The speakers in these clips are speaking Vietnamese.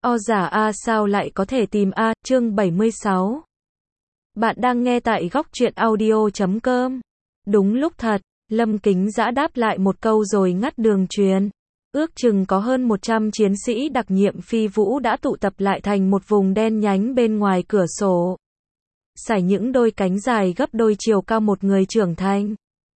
O giả A sao lại có thể tìm A, chương 76. Bạn đang nghe tại góc truyện audio.com. Đúng lúc thật, Lâm Kính Dã đáp lại một câu rồi ngắt đường truyền. Ước chừng có hơn 100 chiến sĩ đặc nhiệm phi vũ đã tụ tập lại thành một vùng đen nhánh bên ngoài cửa sổ. Sải những đôi cánh dài gấp đôi chiều cao một người trưởng thành.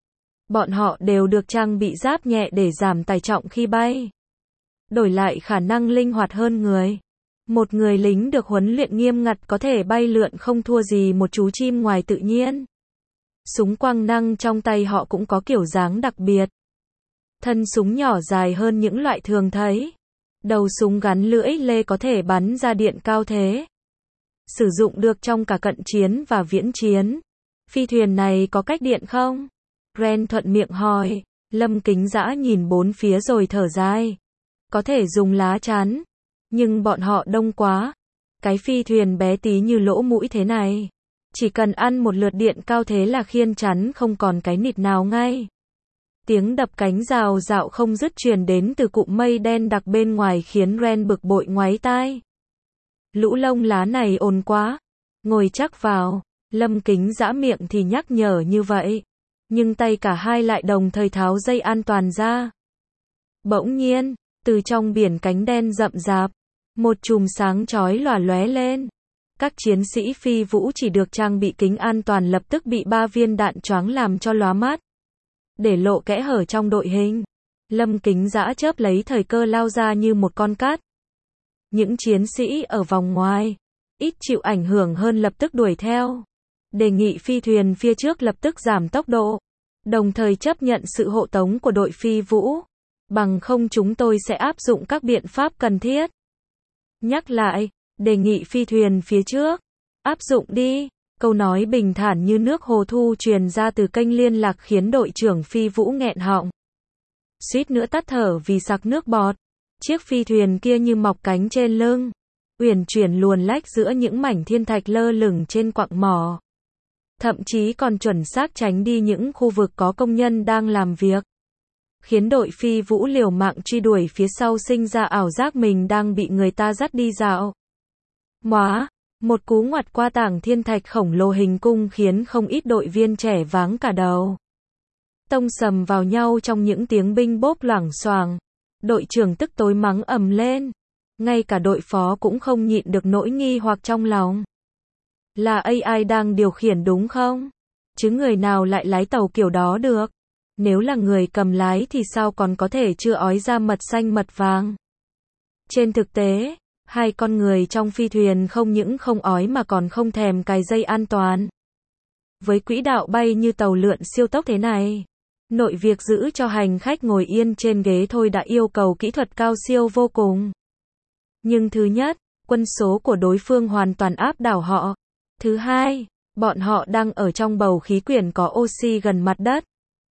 Bọn họ đều được trang bị giáp nhẹ để giảm tải trọng khi bay. Đổi lại khả năng linh hoạt hơn người. Một người lính được huấn luyện nghiêm ngặt có thể bay lượn không thua gì một chú chim ngoài tự nhiên. Súng quang năng trong tay họ cũng có kiểu dáng đặc biệt. Thân súng nhỏ dài hơn những loại thường thấy. Đầu súng gắn lưỡi lê có thể bắn ra điện cao thế. Sử dụng được trong cả cận chiến và viễn chiến. Phi thuyền này có cách điện không? Ren thuận miệng hỏi. Lâm Kính Dã nhìn bốn phía rồi thở dài. Có thể dùng lá chắn. Nhưng bọn họ đông quá. Cái phi thuyền bé tí như lỗ mũi thế này. Chỉ cần ăn một lượt điện cao thế là khiên chắn không còn cái nịt nào ngay. Tiếng đập cánh rào rạo không dứt truyền đến từ cụm mây đen đặc bên ngoài khiến Ren bực bội ngoáy tai. Lũ lông lá này ồn quá. Ngồi chắc vào. Lâm Kính Dã miệng thì nhắc nhở như vậy. Nhưng tay cả hai lại đồng thời tháo dây an toàn ra. Bỗng nhiên, từ trong biển cánh đen rậm rạp, một chùm sáng chói lòa lóe lên. Các chiến sĩ phi vũ chỉ được trang bị kính an toàn lập tức bị 3 viên đạn choáng làm cho lóa mắt. Để lộ kẽ hở trong đội hình, Lâm Kính Dã chớp lấy thời cơ lao ra như một con cát. Những chiến sĩ ở vòng ngoài, ít chịu ảnh hưởng hơn lập tức đuổi theo. Đề nghị phi thuyền phía trước lập tức giảm tốc độ, đồng thời chấp nhận sự hộ tống của đội phi vũ. Bằng không chúng tôi sẽ áp dụng các biện pháp cần thiết. Nhắc lại, đề nghị phi thuyền phía trước. Áp dụng đi. Câu nói bình thản như nước hồ thu truyền ra từ kênh liên lạc khiến đội trưởng phi vũ nghẹn họng. Suýt nữa tắt thở vì sặc nước bọt. Chiếc phi thuyền kia như mọc cánh trên lưng. Uyển chuyển luồn lách giữa những mảnh thiên thạch lơ lửng trên quặng mỏ. Thậm chí còn chuẩn xác tránh đi những khu vực có công nhân đang làm việc. Khiến đội phi vũ liều mạng truy đuổi phía sau sinh ra ảo giác mình đang bị người ta dắt đi dạo. Móa, một cú ngoặt qua tảng thiên thạch khổng lồ hình cung khiến không ít đội viên trẻ váng cả đầu. Tông sầm vào nhau trong những tiếng binh bốp loảng xoảng. Đội trưởng tức tối mắng ầm lên. Ngay cả đội phó cũng không nhịn được nỗi nghi hoặc trong lòng. Là AI đang điều khiển đúng không? Chứ người nào lại lái tàu kiểu đó được? Nếu là người cầm lái thì sao còn có thể chưa ói ra mật xanh mật vàng? Trên thực tế, hai con người trong phi thuyền không những không ói mà còn không thèm cài dây an toàn. Với quỹ đạo bay như tàu lượn siêu tốc thế này, nội việc giữ cho hành khách ngồi yên trên ghế thôi đã yêu cầu kỹ thuật cao siêu vô cùng. Nhưng thứ nhất, quân số của đối phương hoàn toàn áp đảo họ. Thứ hai, bọn họ đang ở trong bầu khí quyển có oxy gần mặt đất.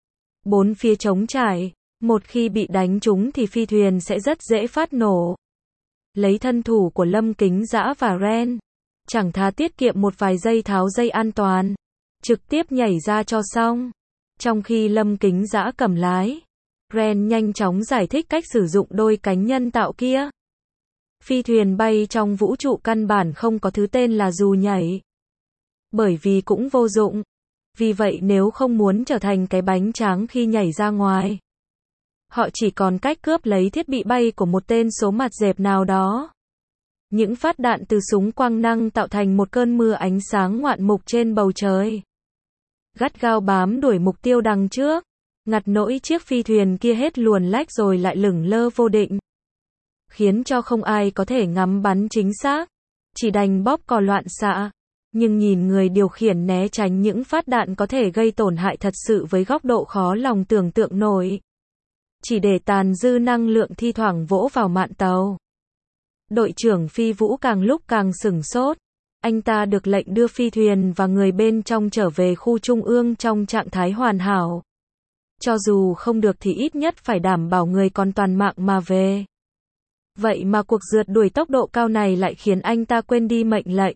Bốn phía trống trải, một khi bị đánh trúng thì phi thuyền sẽ rất dễ phát nổ. Lấy thân thủ của Lâm Kính Dã và Ren, chẳng thà tiết kiệm một vài giây tháo dây an toàn, trực tiếp nhảy ra cho xong. Trong khi Lâm Kính Dã cầm lái, Ren nhanh chóng giải thích cách sử dụng đôi cánh nhân tạo kia. Phi thuyền bay trong vũ trụ căn bản không có thứ tên là dù nhảy. Bởi vì cũng vô dụng. Vì vậy nếu không muốn trở thành cái bánh tráng khi nhảy ra ngoài, họ chỉ còn cách cướp lấy thiết bị bay của một tên số mặt dẹp nào đó. Những phát đạn từ súng quang năng tạo thành một cơn mưa ánh sáng ngoạn mục trên bầu trời. Gắt gao bám đuổi mục tiêu đằng trước, ngặt nỗi chiếc phi thuyền kia hết luồn lách rồi lại lửng lơ vô định. Khiến cho không ai có thể ngắm bắn chính xác, chỉ đành bóp cò loạn xạ. Nhưng nhìn người điều khiển né tránh những phát đạn có thể gây tổn hại thật sự với góc độ khó lòng tưởng tượng nổi. Chỉ để tàn dư năng lượng thi thoảng vỗ vào mạn tàu. Đội trưởng phi vũ càng lúc càng sửng sốt. Anh ta được lệnh đưa phi thuyền và người bên trong trở về khu trung ương trong trạng thái hoàn hảo. Cho dù không được thì ít nhất phải đảm bảo người còn toàn mạng mà về. Vậy mà cuộc rượt đuổi tốc độ cao này lại khiến anh ta quên đi mệnh lệnh.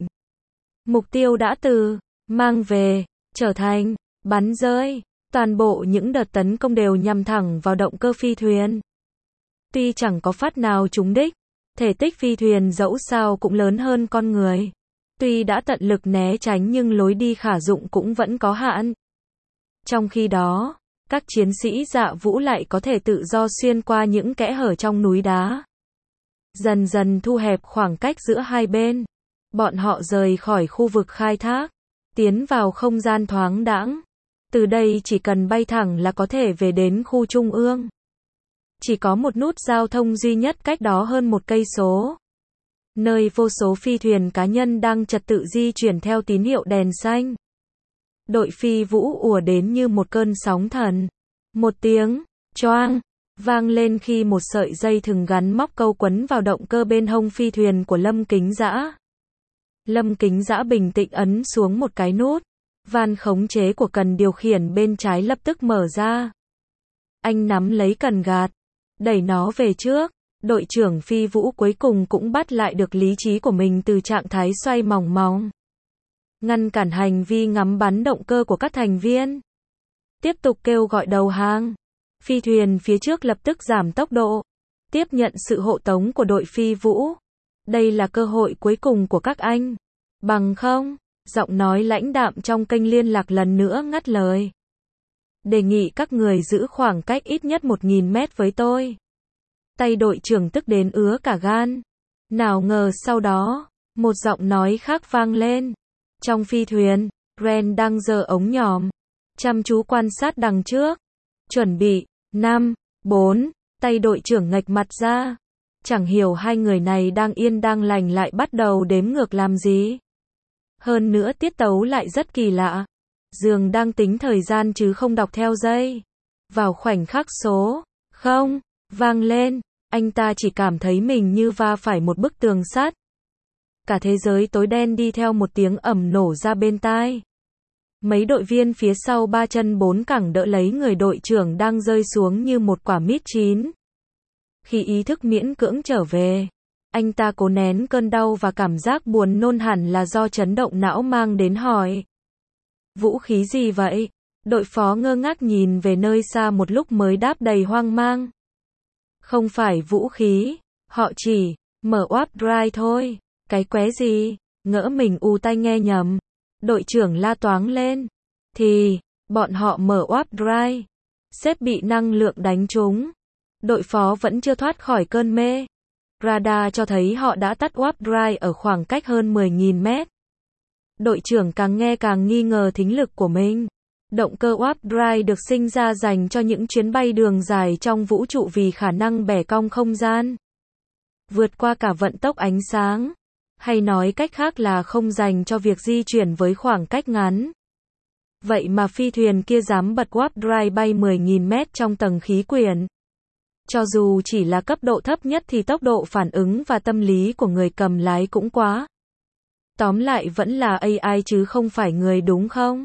Mục tiêu đã từ mang về, trở thành bắn rơi. Toàn bộ những đợt tấn công đều nhằm thẳng vào động cơ phi thuyền. Tuy chẳng có phát nào trúng đích, Thể tích phi thuyền dẫu sao cũng lớn hơn con người. Tuy đã tận lực né tránh nhưng lối đi khả dụng cũng vẫn có hạn. Trong khi đó, các chiến sĩ Dạ Vũ lại có thể tự do xuyên qua những kẽ hở trong núi đá. Dần dần thu hẹp khoảng cách giữa hai bên. Bọn họ rời khỏi khu vực khai thác, tiến vào không gian thoáng đãng. Từ đây chỉ cần bay thẳng là có thể về đến khu trung ương. Chỉ có một nút giao thông duy nhất cách đó hơn 1 cây số. Nơi vô số phi thuyền cá nhân đang trật tự di chuyển theo tín hiệu đèn xanh. Đội phi vũ ùa đến như một cơn sóng thần. Một tiếng choang vang lên khi một sợi dây thừng gắn móc câu quấn vào động cơ bên hông phi thuyền của Lâm Kính Dã. Lâm Kính Dã bình tĩnh ấn xuống một cái nút. Van khống chế của cần điều khiển bên trái lập tức mở ra. Anh nắm lấy cần gạt, đẩy nó về trước. Đội trưởng phi vũ cuối cùng cũng bắt lại được lý trí của mình từ trạng thái xoay mòng mòng. Ngăn cản hành vi ngắm bắn động cơ của các thành viên. Tiếp tục kêu gọi đầu hàng. Phi thuyền phía trước lập tức giảm tốc độ. Tiếp nhận sự hộ tống của đội phi vũ. Đây là cơ hội cuối cùng của các anh. Bằng không, giọng nói lãnh đạm trong kênh liên lạc lần nữa ngắt lời. Đề nghị các người giữ khoảng cách ít nhất 1.000 mét với tôi. Tay đội trưởng tức đến ứa cả gan. Nào ngờ sau đó, một giọng nói khác vang lên. Trong phi thuyền, Ren đang giơ ống nhòm, chăm chú quan sát đằng trước. Chuẩn bị, 5, 4, tay đội trưởng nghệch mặt ra. Chẳng hiểu hai người này đang yên đang lành lại bắt đầu đếm ngược làm gì. Hơn nữa tiết tấu lại rất kỳ lạ. Dường đang tính thời gian chứ không đọc theo giây. Vào khoảnh khắc số 0 vang lên, anh ta chỉ cảm thấy mình như va phải một bức tường sắt. Cả thế giới tối đen đi theo một tiếng ầm nổ ra bên tai. Mấy đội viên phía sau 3 chân 4 cẳng đỡ lấy người đội trưởng đang rơi xuống như một quả mít chín. Khi ý thức miễn cưỡng trở về, anh ta cố nén cơn đau và cảm giác buồn nôn hẳn là do chấn động não mang đến hỏi. Vũ khí gì vậy? Đội phó ngơ ngác nhìn về nơi xa một lúc mới đáp đầy hoang mang. Không phải vũ khí, họ chỉ mở warp drive thôi. Cái qué gì? Ngỡ mình tai nghe nhầm. Đội trưởng la toáng lên. Thì, bọn họ mở warp drive. Sếp bị năng lượng đánh trúng. Đội phó vẫn chưa thoát khỏi cơn mê. Radar cho thấy họ đã tắt warp drive ở khoảng cách hơn 10.000 mét. Đội trưởng càng nghe càng nghi ngờ thính lực của mình. Động cơ warp drive được sinh ra dành cho những chuyến bay đường dài trong vũ trụ vì khả năng bẻ cong không gian. Vượt qua cả vận tốc ánh sáng. Hay nói cách khác là không dành cho việc di chuyển với khoảng cách ngắn. Vậy mà phi thuyền kia dám bật warp drive bay 10.000 mét trong tầng khí quyển. Cho dù chỉ là cấp độ thấp nhất thì tốc độ phản ứng và tâm lý của người cầm lái cũng quá. Tóm lại vẫn là AI chứ không phải người đúng không?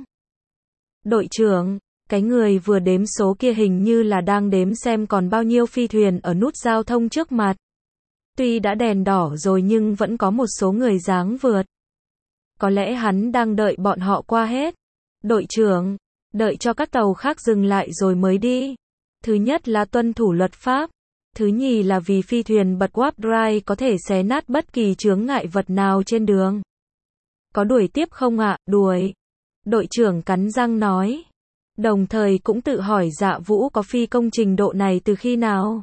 Đội trưởng, cái người vừa đếm số kia hình như là đang đếm xem còn bao nhiêu phi thuyền ở nút giao thông trước mặt. Tuy đã đèn đỏ rồi nhưng vẫn có một số người dáng vượt. Có lẽ hắn đang đợi bọn họ qua hết. Đội trưởng, đợi cho các tàu khác dừng lại rồi mới đi. Thứ nhất là tuân thủ luật pháp. Thứ nhì là vì phi thuyền bật warp drive có thể xé nát bất kỳ chướng ngại vật nào trên đường. Có đuổi tiếp không ạ? Đuổi. Đội trưởng cắn răng nói. Đồng thời cũng tự hỏi Dạ Vũ có phi công trình độ này từ khi nào?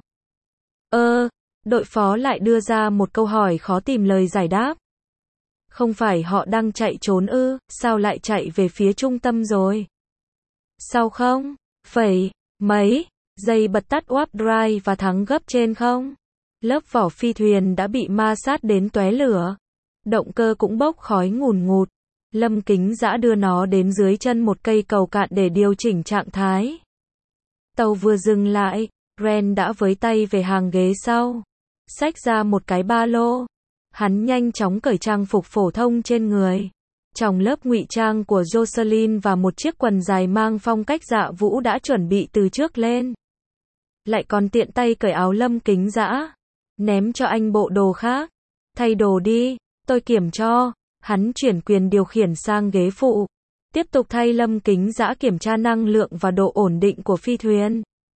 Đội phó lại đưa ra một câu hỏi khó tìm lời giải đáp. Không phải họ đang chạy trốn ư, sao lại chạy về phía trung tâm rồi? Sao không? Mấy giây bật tắt warp drive và thắng gấp trên không? Lớp vỏ phi thuyền đã bị ma sát đến tóe lửa. Động cơ cũng bốc khói ngùn ngụt. Lâm Kính Dã đưa nó đến dưới chân một cây cầu cạn để điều chỉnh trạng thái. Tàu vừa dừng lại, Ren đã với tay về hàng ghế sau. Xách ra một cái ba lô. Hắn nhanh chóng cởi trang phục phổ thông trên người. Trong lớp ngụy trang của Jocelyn và một chiếc quần dài mang phong cách Dạ Vũ đã chuẩn bị từ trước lên. Lại còn tiện tay cởi áo Lâm Kính Dã. Ném cho anh bộ đồ khác. Thay đồ đi, tôi kiểm cho. Hắn chuyển quyền điều khiển sang ghế phụ. Tiếp tục thay Lâm Kính Dã kiểm tra năng lượng và độ ổn định của phi thuyền.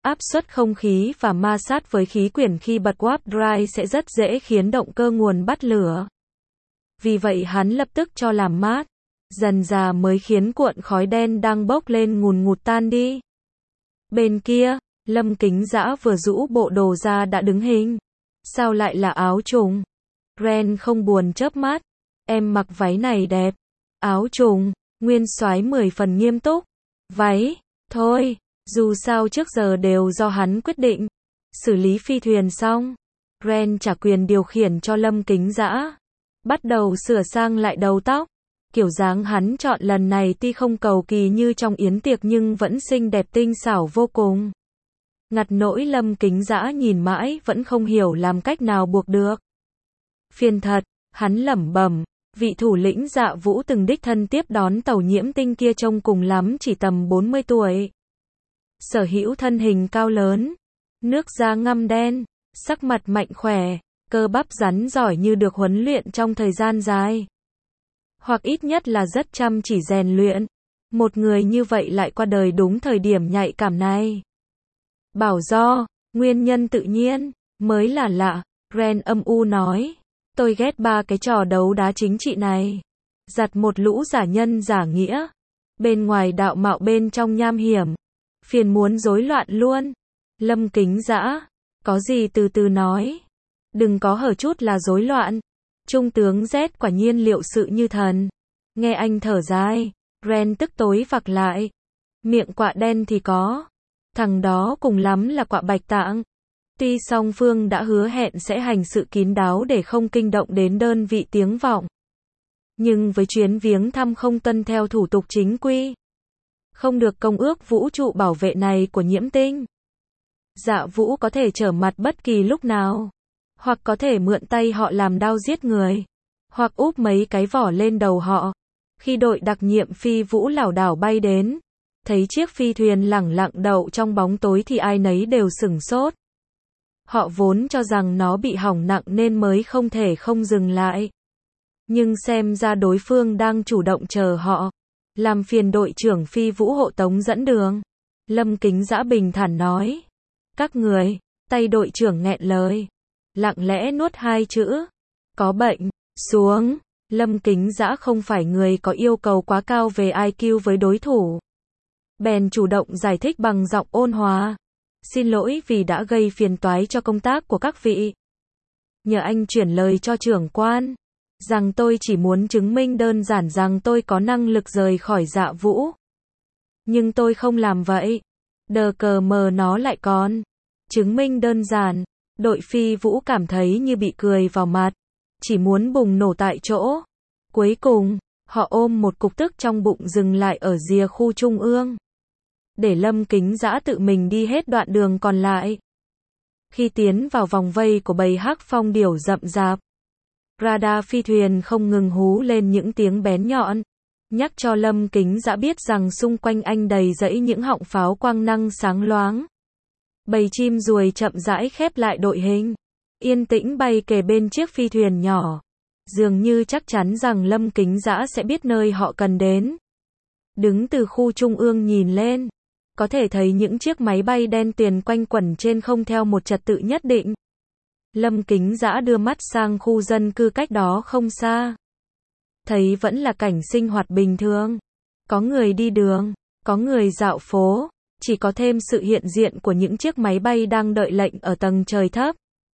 áp suất không khí và ma sát với khí quyển khi bật warp drive sẽ rất dễ khiến động cơ nguồn bắt lửa. Vì vậy hắn lập tức cho làm mát, dần dà mới khiến cuộn khói đen đang bốc lên ngùn ngụt tan đi. Bên kia, Lâm Kính Dã vừa rũ bộ đồ ra đã đứng hình. Sao lại là áo trùng? Ren không buồn chớp mắt. Em mặc váy này đẹp. Áo trùng, Nguyên Soái 10 phần nghiêm túc. Váy, thôi, dù sao trước giờ đều do hắn quyết định. Xử lý phi thuyền xong, Ren trả quyền điều khiển cho Lâm Kính Dã. Bắt đầu sửa sang lại đầu tóc. Kiểu dáng hắn chọn lần này tuy không cầu kỳ như trong yến tiệc nhưng vẫn xinh đẹp tinh xảo vô cùng. Ngặt nỗi Lâm Kính Dã nhìn mãi vẫn không hiểu làm cách nào buộc được. Phiền thật, hắn lẩm bẩm, vị thủ lĩnh Dạ Vũ từng đích thân tiếp đón tàu Nhiễm Tinh kia trông cùng lắm chỉ tầm 40 tuổi. Sở hữu thân hình cao lớn, nước da ngăm đen, sắc mặt mạnh khỏe, cơ bắp rắn giỏi như được huấn luyện trong thời gian dài. Hoặc ít nhất là rất chăm chỉ rèn luyện. Một người như vậy lại qua đời đúng thời điểm nhạy cảm này. Bảo do, nguyên nhân tự nhiên, mới là lạ, Ren âm u nói. Tôi ghét ba cái trò đấu đá chính trị này. Giặt một lũ giả nhân giả nghĩa. Bên ngoài đạo mạo bên trong nham hiểm. Phiền muốn rối loạn luôn. Lâm Kính Dã, có gì từ từ nói. Đừng có hở chút là rối loạn. Trung tướng Z quả nhiên liệu sự như thần. Nghe anh thở dài, Ren tức tối vặc lại. Miệng quạ đen thì có. Thằng đó cùng lắm là quạ bạch tạng. Tuy song phương đã hứa hẹn sẽ hành sự kín đáo để không kinh động đến đơn vị tiếng vọng. Nhưng với chuyến viếng thăm không tuân theo thủ tục chính quy. Không được công ước vũ trụ bảo vệ này của Nhiễm Tinh. Dạ Vũ có thể trở mặt bất kỳ lúc nào. Hoặc có thể mượn tay họ làm đao giết người. Hoặc úp mấy cái vỏ lên đầu họ. Khi đội đặc nhiệm phi vũ lảo đảo bay đến. Thấy chiếc phi thuyền lẳng lặng đậu trong bóng tối thì ai nấy đều sửng sốt. Họ vốn cho rằng nó bị hỏng nặng nên mới không thể không dừng lại. Nhưng xem ra đối phương đang chủ động chờ họ. Làm phiền đội trưởng phi vũ hộ tống dẫn đường. Lâm Kính Dã bình thản nói. Các người, tay đội trưởng nghẹn lời. Lặng lẽ nuốt hai chữ. Có bệnh, xuống. Lâm Kính Dã không phải người có yêu cầu quá cao về IQ với đối thủ. Bèn chủ động giải thích bằng giọng ôn hòa. Xin lỗi vì đã gây phiền toái cho công tác của các vị. Nhờ anh chuyển lời cho trưởng quan. Rằng tôi chỉ muốn chứng minh đơn giản rằng tôi có năng lực rời khỏi Dạ Vũ. Nhưng tôi không làm vậy. Đờ cờ mờ nó lại còn. Chứng minh đơn giản. Đội phi vũ cảm thấy như bị cười vào mặt. Chỉ muốn bùng nổ tại chỗ. Cuối cùng, họ ôm một cục tức trong bụng dừng lại ở rìa khu trung ương. Để Lâm Kính Dã tự mình đi hết đoạn đường còn lại. Khi tiến vào vòng vây của bầy hắc phong điểu rậm rạp. Radar phi thuyền không ngừng hú lên những tiếng bén nhọn. Nhắc cho Lâm Kính Dã biết rằng xung quanh anh đầy rẫy những họng pháo quang năng sáng loáng. Bầy chim ruồi chậm rãi khép lại đội hình. Yên tĩnh bay kề bên chiếc phi thuyền nhỏ. Dường như chắc chắn rằng Lâm Kính Dã sẽ biết nơi họ cần đến. Đứng từ khu trung ương nhìn lên. Có thể thấy những chiếc máy bay đen tuyền quanh quẩn trên không theo một trật tự nhất định. Lâm Kính Dã đưa mắt sang khu dân cư cách đó không xa. Thấy vẫn là cảnh sinh hoạt bình thường. Có người đi đường, có người dạo phố. Chỉ có thêm sự hiện diện của những chiếc máy bay đang đợi lệnh ở tầng trời thấp.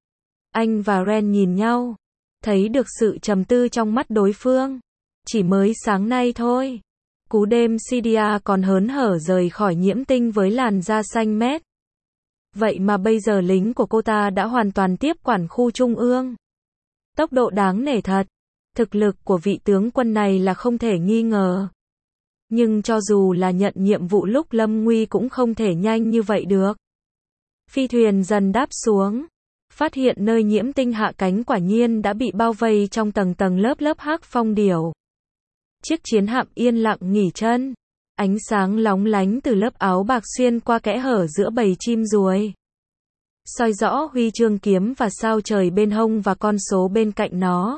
Anh và Ren nhìn nhau. Thấy được sự trầm tư trong mắt đối phương. Chỉ mới sáng nay thôi. Cú đêm Cydia còn hớn hở rời khỏi Nhiễm Tinh với làn da xanh mét. Vậy mà bây giờ lính của cô ta đã hoàn toàn tiếp quản khu trung ương. Tốc độ đáng nể thật. Thực lực của vị tướng quân này là không thể nghi ngờ. Nhưng cho dù là nhận nhiệm vụ lúc lâm nguy cũng không thể nhanh như vậy được. Phi thuyền dần đáp xuống. Phát hiện nơi Nhiễm Tinh hạ cánh quả nhiên đã bị bao vây trong tầng tầng lớp lớp hắc phong điểu. Chiếc chiến hạm yên lặng nghỉ chân. Ánh sáng lóng lánh từ lớp áo bạc xuyên qua kẽ hở giữa bầy chim ruồi. Soi rõ huy chương kiếm và sao trời bên hông và con số bên cạnh nó.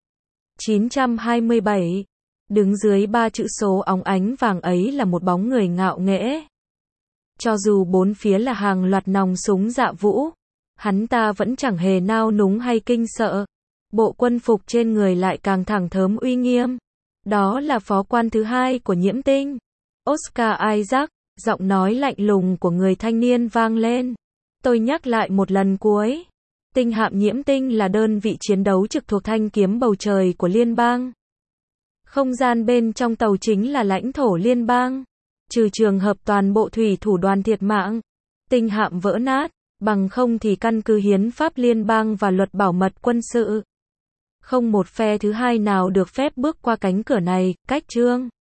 927. Đứng dưới ba chữ số óng ánh vàng ấy là một bóng người ngạo nghễ. Cho dù bốn phía là hàng loạt nòng súng dạ vũ, hắn ta vẫn chẳng hề nao núng hay kinh sợ. Bộ quân phục trên người lại càng thẳng thớm uy nghiêm. Đó là phó quan thứ hai của Nhiễm Tinh, Oscar Isaac. Giọng nói lạnh lùng của người thanh niên vang lên. Tôi nhắc lại một lần cuối. Tinh hạm Nhiễm Tinh là đơn vị chiến đấu trực thuộc thanh kiếm bầu trời của liên bang. Không gian bên trong tàu chính là lãnh thổ liên bang. Trừ trường hợp toàn bộ thủy thủ đoàn thiệt mạng, tinh hạm vỡ nát, bằng không thì căn cứ hiến pháp liên bang và luật bảo mật quân sự. Không một phe thứ hai nào được phép bước qua cánh cửa này, cách chương